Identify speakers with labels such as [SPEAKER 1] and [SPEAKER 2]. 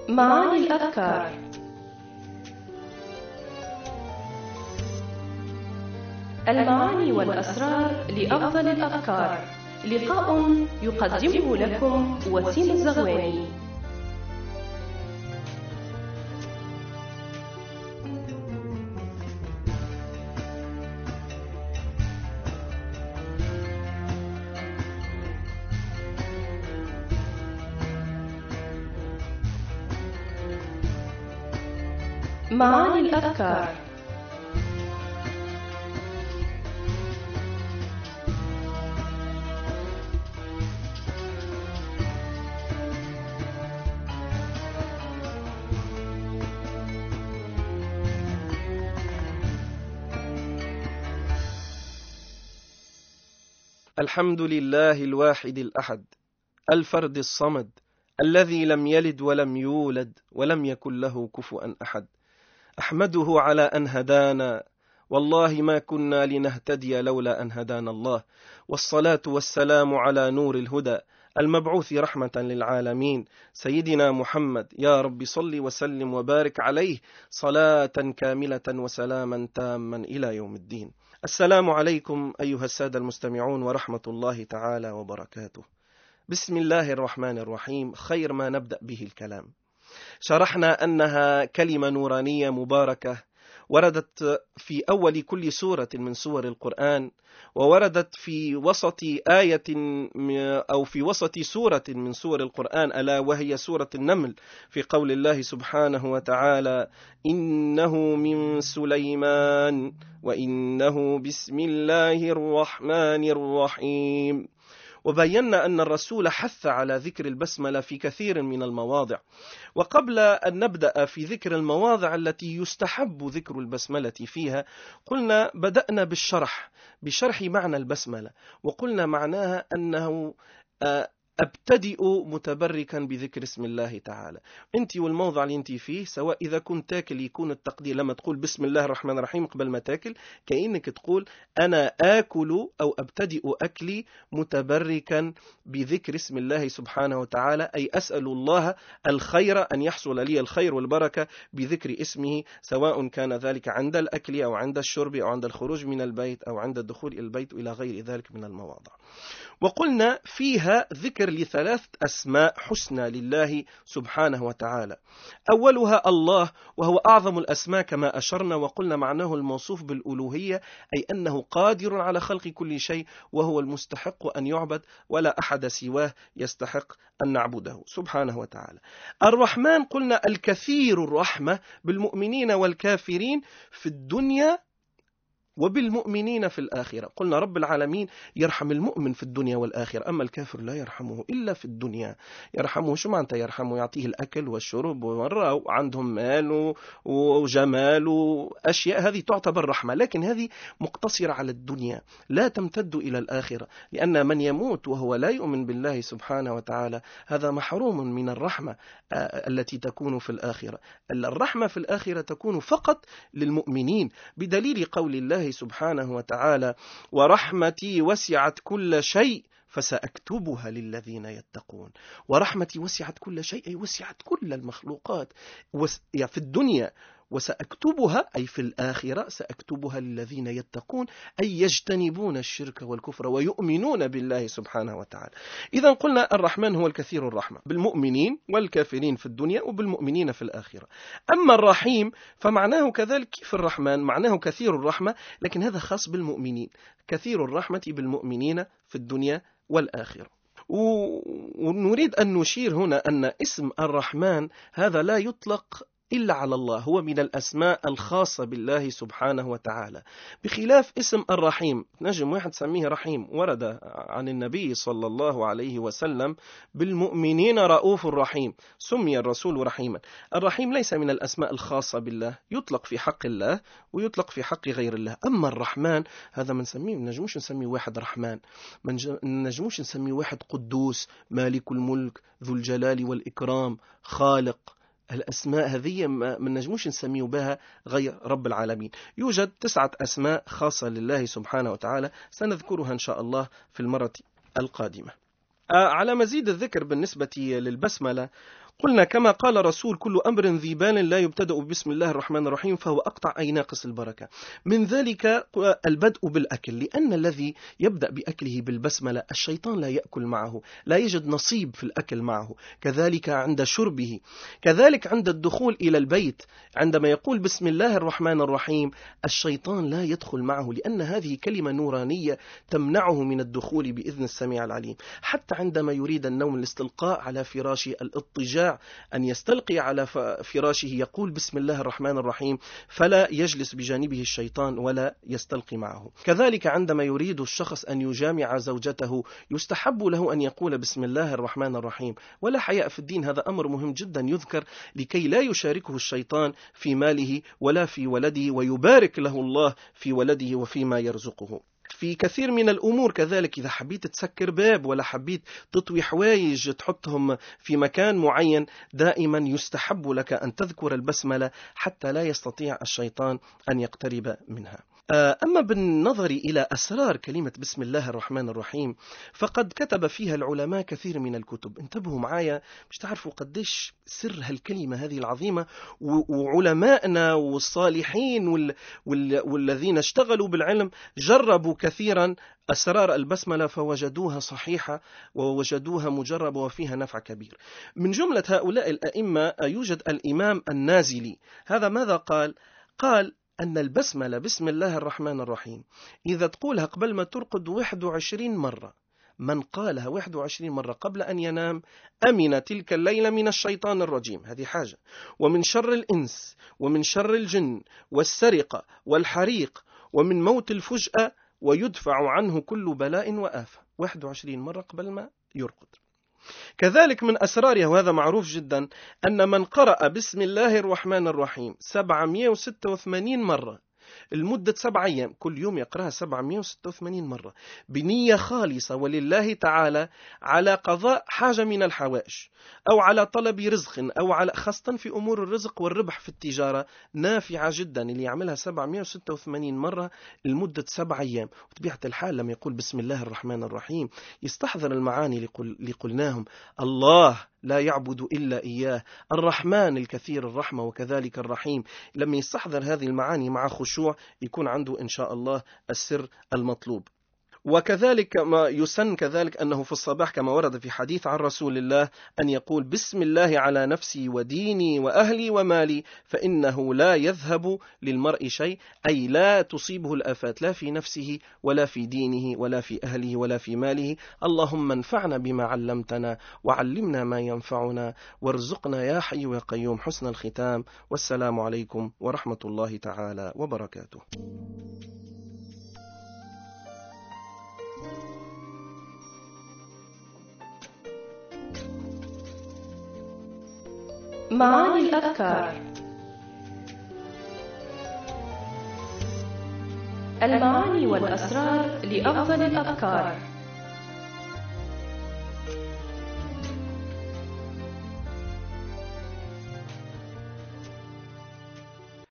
[SPEAKER 1] معاني الأفكار. المعاني والأسرار لأفضل الأفكار. لقاء يقدمه لكم وسيم الزغواني. معاني الأفكار.
[SPEAKER 2] الحمد لله الواحد الأحد الفرد الصمد الذي لم يلد ولم يولد ولم يكن له كفوا أحد. أحمده على أن هدانا، والله ما كنا لنهتدي لولا أن هدانا الله، والصلاة والسلام على نور الهدى المبعوث رحمة للعالمين سيدنا محمد. يا رب صل وسلم وبارك عليه صلاة كاملة وسلاما تاما إلى يوم الدين. السلام عليكم أيها السادة المستمعون ورحمة الله تعالى وبركاته. بسم الله الرحمن الرحيم. خير ما نبدأ به الكلام. شرحنا أنها كلمة نورانية مباركة وردت في أول كل سورة من سور القرآن، ووردت في وسط آية أو في وسط سورة من سور القرآن، ألا وهي سورة النمل، في قول الله سبحانه وتعالى: إنه من سليمان وإنه بسم الله الرحمن الرحيم. وبينا أن الرسول حث على ذكر البسملة في كثير من المواضع. وقبل أن نبدأ في ذكر المواضع التي يستحب ذكر البسملة فيها، قلنا بدأنا بشرح معنى البسملة، وقلنا معناها أنه أبتدئ متبركا بذكر اسم الله تعالى. أنت والموضع اللي أنت فيه، سواء إذا كنت تاكل يكون التقدير لما تقول بسم الله الرحمن الرحيم قبل ما تاكل، كأنك تقول أنا آكل أو أبتدئ أكلي متبركا بذكر اسم الله سبحانه وتعالى، أي أسأل الله الخير، أن يحصل لي الخير والبركة بذكر اسمه، سواء كان ذلك عند الأكل أو عند الشرب أو عند الخروج من البيت أو عند الدخول إلى البيت إلى غير ذلك من المواضع. وقلنا فيها ذكر لثلاث أسماء حسنى لله سبحانه وتعالى. أولها الله، وهو أعظم الأسماء كما أشرنا، وقلنا معناه الموصوف بالألوهية، أي أنه قادر على خلق كل شيء، وهو المستحق أن يعبد، ولا أحد سواه يستحق أن نعبده سبحانه وتعالى. الرحمن قلنا الكثير الرحمة بالمؤمنين والكافرين في الدنيا وبالمؤمنين في الآخرة. قلنا رب العالمين يرحم المؤمن في الدنيا والآخرة، أما الكافر لا يرحمه إلا في الدنيا. يرحمه شو معناته يرحمه؟ يعطيه الأكل والشرب وعندهم مال وجمال وأشياء، هذه تعتبر رحمة، لكن هذه مقتصرة على الدنيا، لا تمتد إلى الآخرة، لأن من يموت وهو لا يؤمن بالله سبحانه وتعالى هذا محروم من الرحمة التي تكون في الآخرة. الرحمة في الآخرة تكون فقط للمؤمنين، بدليل قول الله سبحانه وتعالى: ورحمتي وسعت كل شيء فسأكتبها للذين يتقون. ورحمتي وسعت كل شيء، أي وسعت كل المخلوقات في الدنيا، وسأكتبها أي في الآخرة سأكتبها للذين يتقون، أي يجتنبون الشرك والكفر ويؤمنون بالله سبحانه وتعالى. إذن قلنا الرحمن هو الكثير الرحمة بالمؤمنين والكافرين في الدنيا وبالمؤمنين في الآخرة. أما الرحيم فمعناه كذلك في الرحمن، معناه كثير الرحمة، لكن هذا خاص بالمؤمنين، كثير الرحمة بالمؤمنين في الدنيا والآخرة. ونريد أن نشير هنا أن اسم الرحمن هذا لا يطلق إلا على الله، هو من الأسماء الخاصة بالله سبحانه وتعالى، بخلاف اسم الرحيم. نجم واحد سميه رحيم، ورد عن النبي صلى الله عليه وسلم: بالمؤمنين رؤوف رحيم، سمي الرسول رحيما. الرحيم ليس من الأسماء الخاصة بالله، يطلق في حق الله ويطلق في حق غير الله. أما الرحمن هذا من نجموش نسميه واحد رحمن، نجموش نسميه واحد قدوس، مالك الملك، ذو الجلال والإكرام، خالق. الأسماء هذه ما نجموش نسميه بها غير رب العالمين. يوجد 9 أسماء خاصة لله سبحانه وتعالى، سنذكرها إن شاء الله في المرة القادمة. على مزيد الذكر بالنسبة للبسملة، قلنا كما قال رسول: كل أمر ذي بال لا يبتدأ بسم الله الرحمن الرحيم فهو أقطع أي ناقص البركة. من ذلك البدء بالأكل، لأن الذي يبدأ بأكله بالبسملة الشيطان لا يأكل معه، لا يجد نصيب في الأكل معه. كذلك عند شربه، كذلك عند الدخول إلى البيت، عندما يقول بسم الله الرحمن الرحيم الشيطان لا يدخل معه، لأن هذه كلمة نورانية تمنعه من الدخول بإذن السميع العليم. حتى عندما يريد النوم، الاستلقاء على فراشه، الاضطجاع، أن يستلقي على فراشه، يقول بسم الله الرحمن الرحيم، فلا يجلس بجانبه الشيطان ولا يستلقي معه. كذلك عندما يريد الشخص أن يجامع زوجته يستحب له أن يقول بسم الله الرحمن الرحيم، ولا حياء في الدين. هذا أمر مهم جدا يذكر لكي لا يشاركه الشيطان في ماله ولا في ولده، ويبارك له الله في ولده وفيما يرزقه. في كثير من الأمور كذلك، إذا حبيت تسكر باب ولا حبيت تطوي حوايج تحطهم في مكان معين، دائما يستحب لك أن تذكر البسملة حتى لا يستطيع الشيطان أن يقترب منها. أما بالنظر إلى أسرار كلمة بسم الله الرحمن الرحيم فقد كتب فيها العلماء كثير من الكتب. انتبهوا معايا مش تعرفوا قديش سر هالكلمة هذه العظيمة، وعلماءنا والصالحين والذين اشتغلوا بالعلم جربوا كثيرا أسرار البسملة فوجدوها صحيحة ووجدوها مجربة وفيها نفع كبير. من جملة هؤلاء الأئمة يوجد الإمام النازلي. هذا ماذا قال؟ قال أن البسملة بسم الله الرحمن الرحيم إذا تقولها قبل ما ترقد 21 مرة، من قالها 21 مرة قبل أن ينام أمن تلك الليلة من الشيطان الرجيم، هذه حاجة، ومن شر الإنس ومن شر الجن والسرقة والحريق ومن موت الفجأة، ويدفع عنه كل بلاء وآفة. 21 مرة قبل ما يرقد. كذلك من أسرارها، وهذا معروف جدا، أن من قرأ بسم الله الرحمن الرحيم 786 مرة لمدة 7 أيام، كل يوم يقرأها 786 مرة بنية خالصة ولله تعالى، على قضاء حاجة من الحوائج أو على طلب رزق أو على خاصة في أمور الرزق والربح في التجارة، نافعة جدا. اللي يعملها 786 مرة لمدة 7 أيام، وطبيعة الحال لما يقول بسم الله الرحمن الرحيم يستحضر المعاني اللي قلناهم: الله لا يعبد إلا إياه، الرحمن الكثير الرحمة، وكذلك الرحيم. لما يستحضر هذه المعاني مع خشوع يكون عنده إن شاء الله السر المطلوب. وكذلك ما يسن كذلك أنه في الصباح كما ورد في حديث عن رسول الله أن يقول بسم الله على نفسي وديني وأهلي ومالي، فإنه لا يذهب للمرء شيء، أي لا تصيبه الآفات لا في نفسه ولا في دينه ولا في أهله ولا في ماله. اللهم انفعنا بما علمتنا وعلمنا ما ينفعنا، وارزقنا يا حي يا قيوم حسن الختام. والسلام عليكم ورحمة الله تعالى وبركاته.
[SPEAKER 1] معاني الأذكار. المعاني والأسرار لأفضل الأذكار.